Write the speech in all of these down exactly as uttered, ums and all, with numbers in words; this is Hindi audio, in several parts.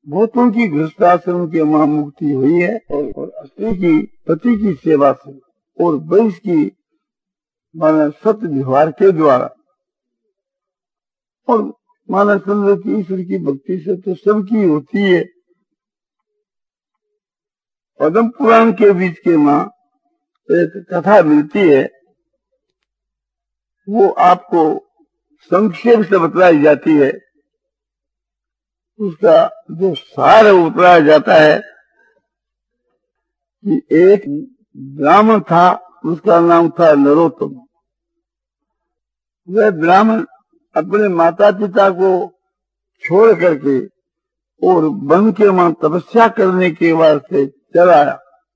भूतों की गृहस्थाश्रम के वहां मुक्ति हुई है और, और स्त्री की पति की सेवा से और वैश्य की माना सत्य व्यवहार के द्वारा और माना चंद्र की ईश्वर की भक्ति से तो सबकी होती है। पद्म पुराण के बीच के मां एक कथा मिलती है, वो आपको संक्षेप से बतलाई जाती है। उसका जो सार उतराया जाता है कि एक ब्राह्मण था, उसका नाम था नरोत्तम। वह ब्राह्मण अपने माता पिता को छोड़ करके और वन के वहां तपस्या करने के वास्ते चला आया।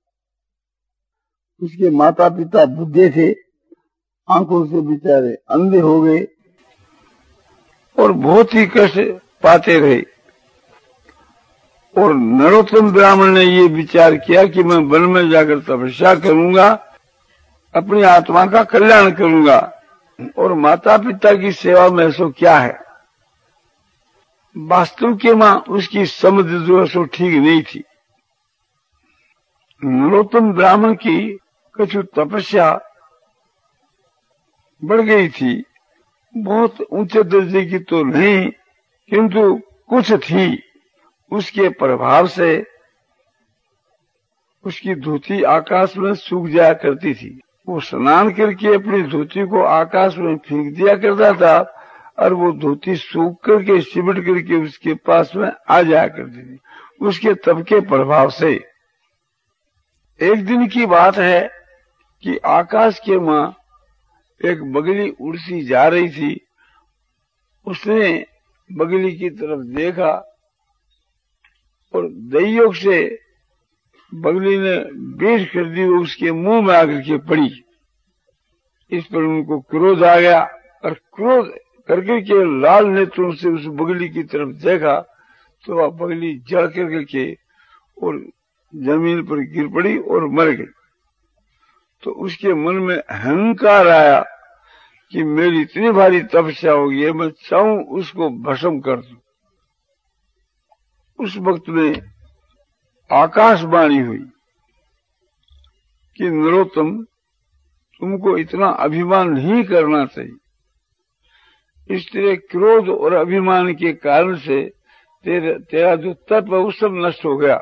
उसके माता पिता बुढ़े थे, आंखों से बेचारे अंधे हो गए और बहुत ही कष्ट पाते रहे। और नरोत्तम ब्राह्मण ने ये विचार किया कि मैं वन में जाकर तपस्या करूंगा, अपनी आत्मा का कल्याण करूंगा और माता पिता की सेवा में सो क्या है। वास्तव के मां उसकी समझ जो है सो ठीक नहीं थी। नरोत्तम ब्राह्मण की कुछ तपस्या बढ़ गई थी, बहुत ऊंचे दर्जे की तो नहीं किंतु कुछ थी। उसके प्रभाव से उसकी धोती आकाश में सूख जाया करती थी। वो स्नान करके अपनी धोती को आकाश में फेंक दिया करता था और वो धोती सूख करके सिमट करके उसके पास में आ जाया करती थी। उसके तप के प्रभाव से एक दिन की बात है कि आकाश के मां एक बगली उड़ती जा रही थी। उसने बगली की तरफ देखा और दैयोग से बगली ने बेच कर दी, उसके मुंह में आकर के पड़ी। इस पर उनको क्रोध आ गया और क्रोध करके के लाल नेत्रों से उस बगली की तरफ देखा तो वह बगली जड़ करके के और जमीन पर गिर पड़ी और मर गई। तो उसके मन में अहंकार आया कि मेरी इतनी भारी तपस्या होगी है, मैं चाहूं उसको भस्म कर दूं। उस वक्त में आकाशवाणी हुई कि नरोत्तम, तुमको इतना अभिमान नहीं करना चाहिए। इस तेरे क्रोध और अभिमान के कारण से तेरे तेरा जो तप है वो सब नष्ट हो गया।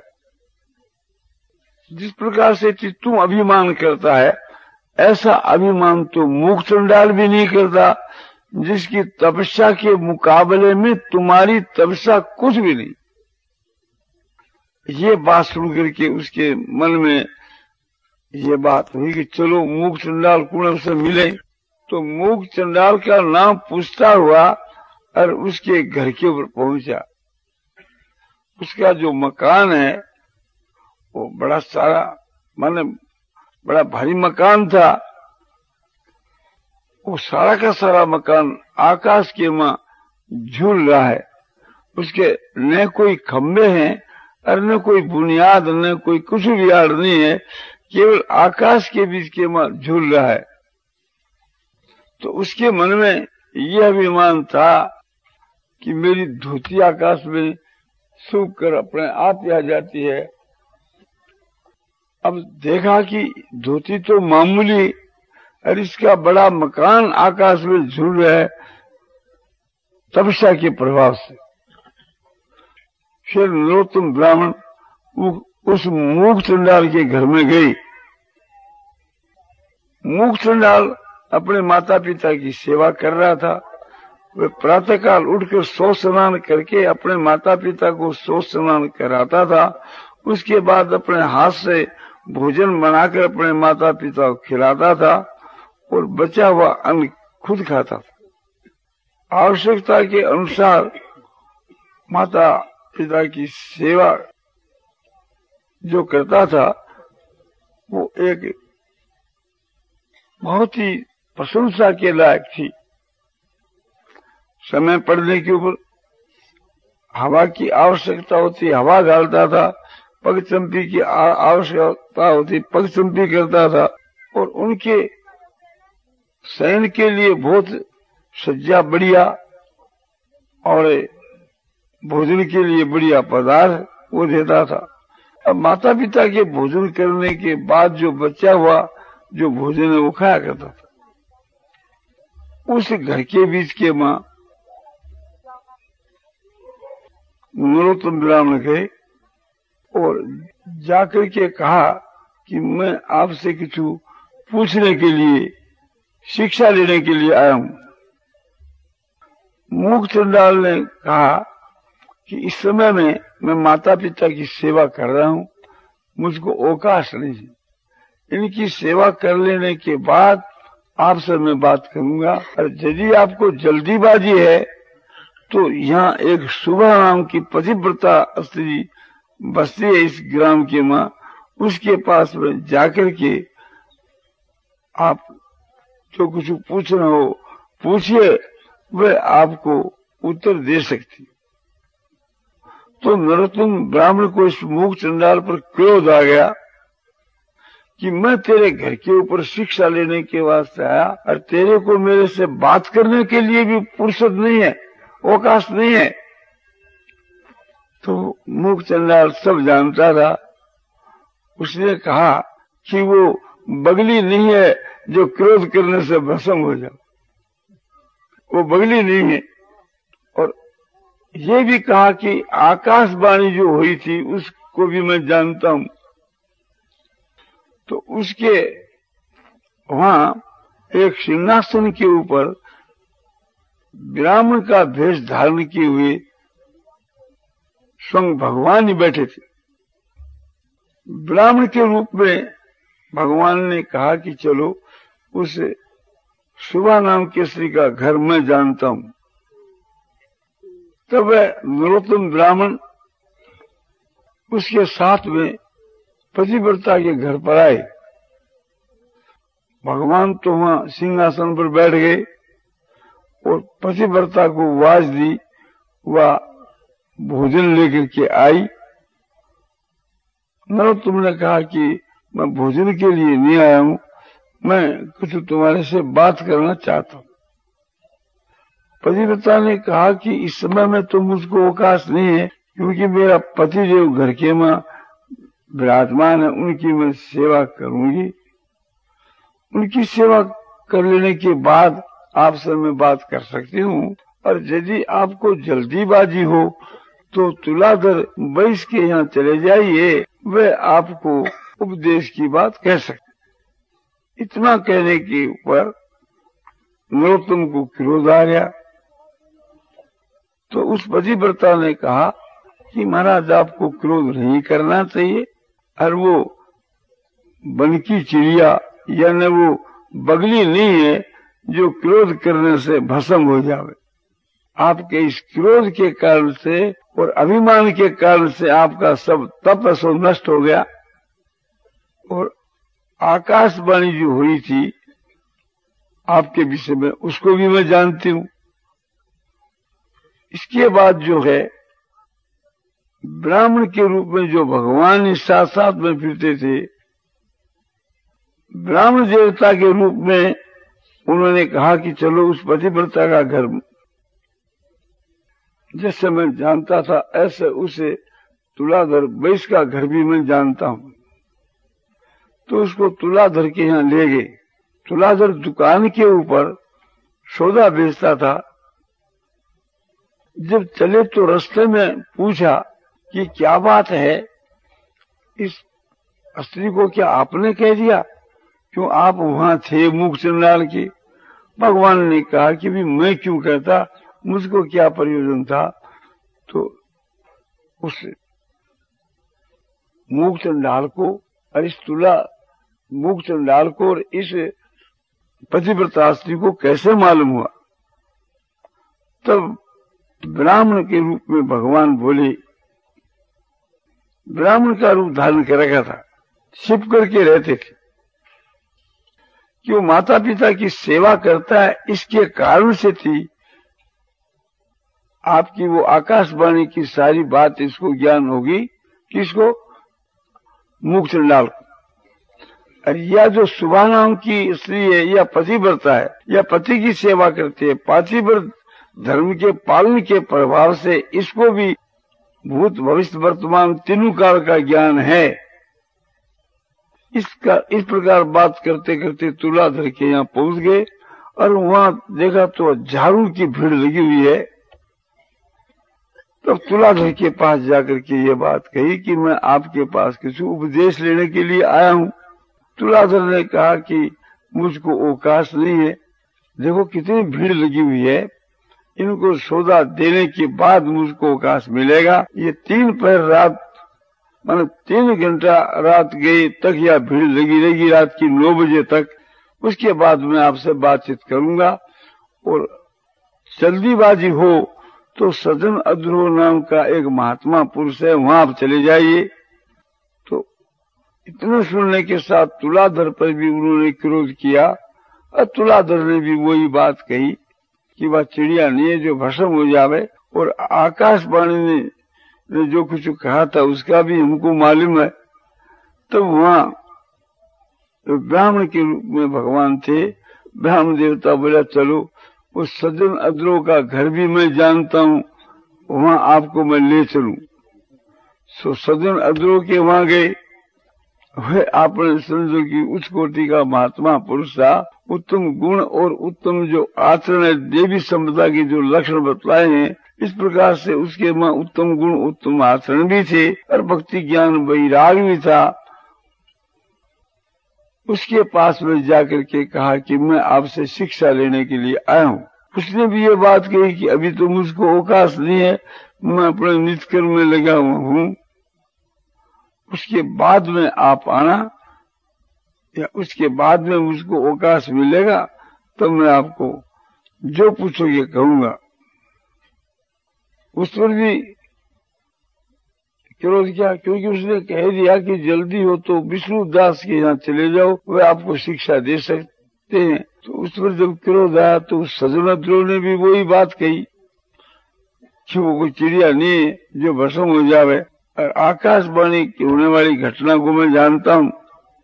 जिस प्रकार से तू अभिमान करता है ऐसा अभिमान तो मूक चंडाल भी नहीं करता, जिसकी तपस्या के मुकाबले में तुम्हारी तपस्या कुछ भी नहीं। ये बात सुन करके उसके मन में ये बात हुई कि चलो मूक चंडाल कुण से मिले। तो मूक चंडाल का नाम पूछता हुआ और उसके घर के ऊपर पहुंचा। उसका जो मकान है वो बड़ा सारा माने बड़ा भारी मकान था। वो सारा का सारा मकान आकाश के मां झूल रहा है। उसके न कोई खंबे हैं और न कोई बुनियाद, न कोई कुछ भी आड़ नहीं है, केवल आकाश के बीच के मां झूल रहा है। तो उसके मन में यह अभिमान था कि मेरी धोती आकाश में सूख कर अपने आप ही आ जाती है। अब देखा कि धोती तो मामूली और इसका बड़ा मकान आकाश में झूल रहा है तपस्या के प्रभाव से। फिर नरोत्तम ब्राह्मण उस मूक चंडाल के घर में गई। मूक चंडाल अपने माता पिता की सेवा कर रहा था। वे प्रातःकाल उठकर सौ स्नान करके अपने माता पिता को सौ स्नान कराता था। उसके बाद अपने हाथ से भोजन बनाकर अपने माता पिता को खिलाता था और बचा हुआ अन्न खुद खाता था। आवश्यकता के अनुसार माता पिता की सेवा जो करता था वो एक बहुत ही प्रशंसा के लायक थी। समय पड़ने के ऊपर हवा की आवश्यकता होती, हवा डालता था। पगचंपी की आवश्यकता होती, पगचंपी करता था। और उनके शयन के लिए बहुत सज्जा बढ़िया और भोजन के लिए बढ़िया पदार्थ वो देता था। अब माता पिता के भोजन करने के बाद जो बचा हुआ जो भोजन है वो खाया करता था। उस घर के बीच के माँ नरोत्तम ब्राह्मण गए और जाकर के कहा कि मैं आपसे कुछ पूछने के लिए, शिक्षा लेने के लिए आया हूं। मूक चंडाल ने कहा कि इस समय में मैं माता पिता की सेवा कर रहा हूं, मुझको अवकाश नहीं है, इनकी सेवा कर लेने के बाद आपसे मैं बात करूंगा। और यदि आपको जल्दीबाजी है तो यहाँ एक सुबह नाम की पतिव्रता स्त्री बसती है इस ग्राम के माँ, उसके पास में जाकर के आप जो कुछ पूछना हो पूछिए, वह आपको उत्तर दे सकती। तो नरोत्तम ब्राह्मण को इस मूक चंडाल पर क्रोध आ गया कि मैं तेरे घर के ऊपर शिक्षा लेने के वास्ते आया और तेरे को मेरे से बात करने के लिए भी फुर्सत नहीं है, अवकाश नहीं है। तो मूक चंडाल सब जानता था। उसने कहा कि वो बगली नहीं है जो क्रोध करने से भस्म हो जाए, वो बगली नहीं है। और ये भी कहा कि आकाशवाणी जो हुई थी उसको भी मैं जानता हूं। तो उसके वहां एक सिंहासन के ऊपर ब्राह्मण का भेष धारण किए हुए स्वयं भगवान ही बैठे थे। ब्राह्मण के रूप में भगवान ने कहा कि चलो उस सुबह नाम केसरी का घर मैं जानता हूं। तब नरोत्तम ब्राह्मण उसके साथ में पतिव्रता के घर पर आए। भगवान तो वहां सिंहासन पर बैठ गए और पतिव्रता को आवाज दी, वह भोजन लेकर के आई। नरोत्तम ने कहा कि मैं भोजन के लिए नहीं आया हूं, मैं कुछ तुम्हारे से बात करना चाहता हूं। पतिव्रता ने कहा कि इस समय में तो मुझको अवकाश नहीं है, क्योंकि मेरा पति जो घर के मां विराजमान है उनकी मैं सेवा करूंगी। उनकी सेवा कर लेने के बाद आपसे मैं बात कर सकती हूँ। और यदि आपको जल्दीबाजी हो तो तुलाधर वैश्य के यहाँ चले जाइए, वह आपको उपदेश की बात कह सकते। इतना कहने के ऊपर नरोत्तम को क्रोध आ गया। तो उस पतिव्रता ने कहा कि महाराज आपको क्रोध नहीं करना चाहिए, और वो वन की चिड़िया यानी वो बगली नहीं है जो क्रोध करने से भस्म हो जावे। आपके इस क्रोध के कारण से और अभिमान के कारण से आपका सब तप सो नष्ट हो गया। और आकाशवाणी जो हुई थी आपके विषय में उसको भी मैं जानती हूँ। इसके बाद जो है ब्राह्मण के रूप में जो भगवान इस साथ साथ में फिरते थे, ब्राह्मण देवता के रूप में उन्होंने कहा कि चलो उस पतिव्रता का घर, जैसे मैं जानता था ऐसे उसे तुलाधर वैश्य का घर भी मैं जानता हूं। तो उसको तुलाधर के यहाँ ले गए। तुलाधर दुकान के ऊपर सौदा बेचता था। जब चले तो रास्ते में पूछा कि क्या बात है, इस स्त्री को क्या आपने कह दिया, क्यों आप वहां थे मूक चंडाल के? भगवान ने कहा कि भी मैं क्यों कहता, मुझको क्या प्रयोजन था। तो उस मूक चंडाल को और इस तुला मूक चंडाल को और इस पतिव्रता स्त्री को कैसे मालूम हुआ? तब ब्राह्मण के रूप में भगवान बोले, ब्राह्मण का रूप धारण कर रखा था, छिप करके रहते थे कि वो माता पिता की सेवा करता है, इसके कारण से थी आपकी वो आकाशवाणी की सारी बात इसको ज्ञान होगी। किसको? मूक चंडाल को। और यह जो सुबह नाम की स्त्री है, यह पतिव्रता है, यह पति की सेवा करती है। पतिव्रत धर्म के पालन के प्रभाव से इसको भी भूत भविष्य वर्तमान तीनों काल का ज्ञान है। इसका इस प्रकार बात करते करते तुलाधर के यहाँ पहुंच गए और वहां देखा तो हजारों की भीड़ लगी हुई है। तब तुलाधर के पास जाकर के ये बात कही कि मैं आपके पास किसी उपदेश लेने के लिए आया हूँ। तुलाधर ने कहा कि मुझको अवकाश नहीं है, देखो कितनी भीड़ लगी हुई है, इनको सौदा देने के बाद मुझको अवकाश मिलेगा। ये तीन पहर रात मतलब तीन घंटा रात गई तक या भीड़ लगी रहेगी रात की नौ बजे तक, उसके बाद मैं आपसे बातचीत करूंगा। और जल्दीबाजी हो तो सज्जन अद्रोह नाम का एक महात्मा पुरुष है, वहां आप चले जाइए। तो इतना सुनने के साथ तुलाधर पर भी उन्होंने क्रोध किया और तुलाधर ने भी वही बात कही कि वह चिड़िया नहीं है जो भस्म हो जावे। और आकाशवाणी ने, ने जो कुछ कहा था उसका भी हमको मालूम है। तब तो वहां तो ब्राह्मण के रूप में भगवान थे, ब्राह्मण देवता बोला चलो उस सज्जन अद्रोह का घर भी मैं जानता हूँ, वहां आपको मैं ले चलूं। सो सज्जन अद्रोह के वहां गए। वह आपने समझो कि उच्च कोटि का महात्मा पुरुष था, उत्तम गुण और उत्तम जो आचरण है, देवी संपदा के जो लक्षण बतलाए हैं, इस प्रकार से उसके वहां उत्तम गुण उत्तम आचरण भी थे और भक्ति ज्ञान वैराग भी था। उसके पास में जाकर के कहा कि मैं आपसे शिक्षा लेने के लिए आया हूँ। उसने भी ये बात कही कि अभी तो मुझको अवकाश नहीं है, मैं अपने नित्य कर्म में लगा हुआ हूँ, उसके बाद में आप आना या उसके बाद में मुझको अवकाश मिलेगा तो मैं आपको जो पूछोगे कहूंगा। उस पर भी क्रोध किया, क्योंकि उसने कह दिया कि जल्दी हो तो विष्णु दास के यहाँ चले जाओ, वे आपको शिक्षा दे सकते हैं। तो उस पर जब क्रोध आया तो उस सज्जन अद्रोह ने भी वही बात कही कि वो कोई चिड़िया नहीं है जो भस्म हो जावे, और आकाशवाणी की होने वाली घटना को मैं जानता हूँ।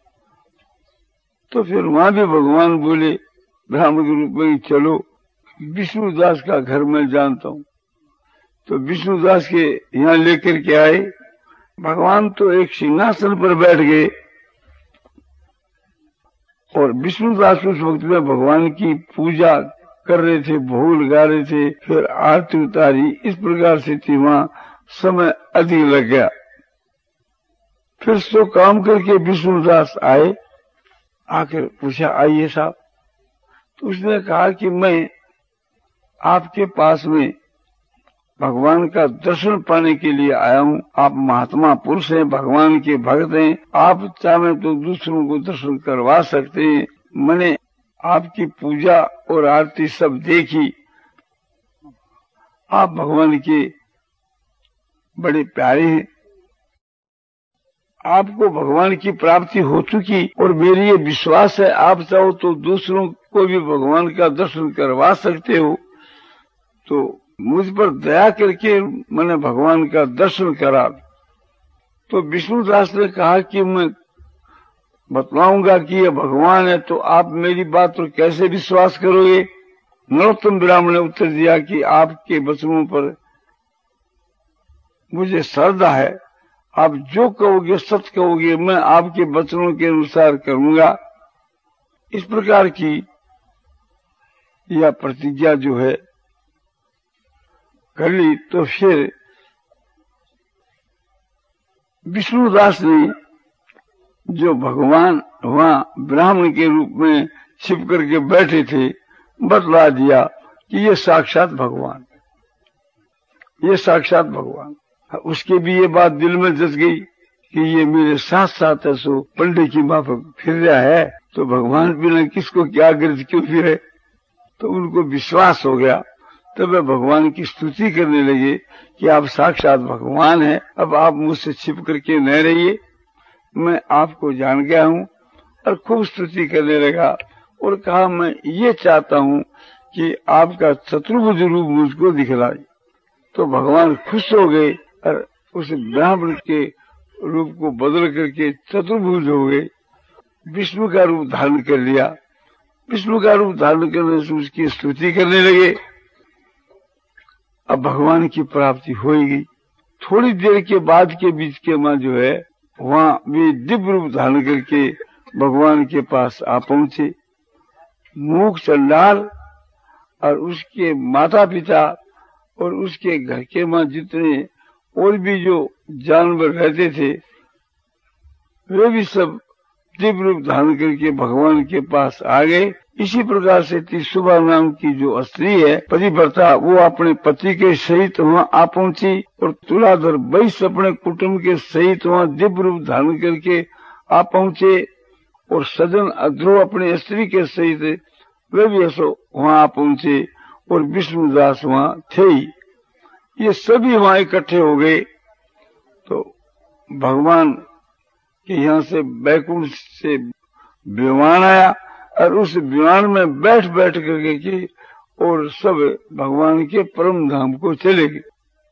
तो फिर वहां भी भगवान बोले ब्राह्मण के रूप में, चलो विष्णुदास का घर मैं जानता हूँ। तो विष्णुदास के यहाँ लेकर के आए। भगवान तो एक सिंहासन पर बैठ गए और विष्णुदास उस वक्त में भगवान की पूजा कर रहे थे, भोग गा रहे थे, फिर आरती उतारी। इस प्रकार से थी, वहां समय अधिक लग गया। फिर सो काम करके विष्णुदास आए, आकर पूछा आइए साहब। तो उसने कहा कि मैं आपके पास में भगवान का दर्शन पाने के लिए आया हूँ। आप महात्मा पुरुष हैं, भगवान के भक्त हैं, आप चाहे तो दूसरों को दर्शन करवा सकते हैं। मैंने आपकी पूजा और आरती सब देखी, आप भगवान के बड़े प्यारे हैं, आपको भगवान की प्राप्ति हो चुकी और मेरी ये विश्वास है आप चाहो तो दूसरों को भी भगवान का दर्शन करवा सकते हो। तो मुझ पर दया करके मैंने भगवान का दर्शन करा। तो विष्णुदास ने कहा कि मैं बतलाऊंगा कि ये भगवान है, तो आप मेरी बात पर कैसे विश्वास करोगे। नरोत्तम ब्राह्मण ने उत्तर दिया कि आपके वचनों पर मुझे श्रद्धा है, आप जो कहोगे सत्य कहोगे, मैं आपके वचनों के अनुसार करूंगा। इस प्रकार की यह प्रतिज्ञा जो है कर ली। तो फिर विष्णुदास ने जो भगवान वहां ब्राह्मण के रूप में छिप करके बैठे थे बतला दिया कि ये साक्षात भगवान, ये साक्षात भगवान। उसके भी ये बात दिल में जस गई कि ये मेरे साथ साथ है, सो पंडित की माफक फिर रहा है तो भगवान बिना किसको क्या गिरज क्यों फिरे। तो उनको विश्वास हो गया। तब वे भगवान की स्तुति करने लगे कि आप साक्षात भगवान हैं, अब आप मुझसे छिप करके न रहिए, मैं आपको जान गया हूँ। और खूब स्तुति करने लगा और कहा मैं ये चाहता हूँ कि आपका चतुर्भुज रूप मुझको दिखलाए। तो भगवान खुश हो गए और उस ब्राह्मण के रूप को बदल करके चतुर्भुज हो गए, विष्णु का रूप धारण कर लिया। विष्णु का रूप धारण करने से उसकी स्तुति करने लगे। अब भगवान की प्राप्ति हो ही गई। थोड़ी देर के बाद के बीच के मां जो है वहां वे दिव्य रूप धारण करके भगवान के पास आ पहुंचे। मूक चंडाल और उसके माता पिता और उसके घर के मां जितने और भी जो जानवर रहते थे वे भी सब दिव्य रूप धारण करके भगवान के पास आ गए। इसी प्रकार से तिसुबा नाम की जो स्त्री है पतिव्रता, वो अपने पति के सहित वहां आ पहुंची और तुलाधर वैश्य अपने कुटुंब के सहित वहां दिव्य रूप धारण करके आ पहुंचे और सजन अध्रुव अपने स्त्री के सहित वे भी ऐसो वहां आ पहुंचे और विष्णुदास वहां थे ही। ये सभी वहां इकट्ठे हो गए तो भगवान के यहाँ से बैकुंठ से विमान आया और उस विमान में बैठ बैठ करके की और सब भगवान के परम धाम को चले गए।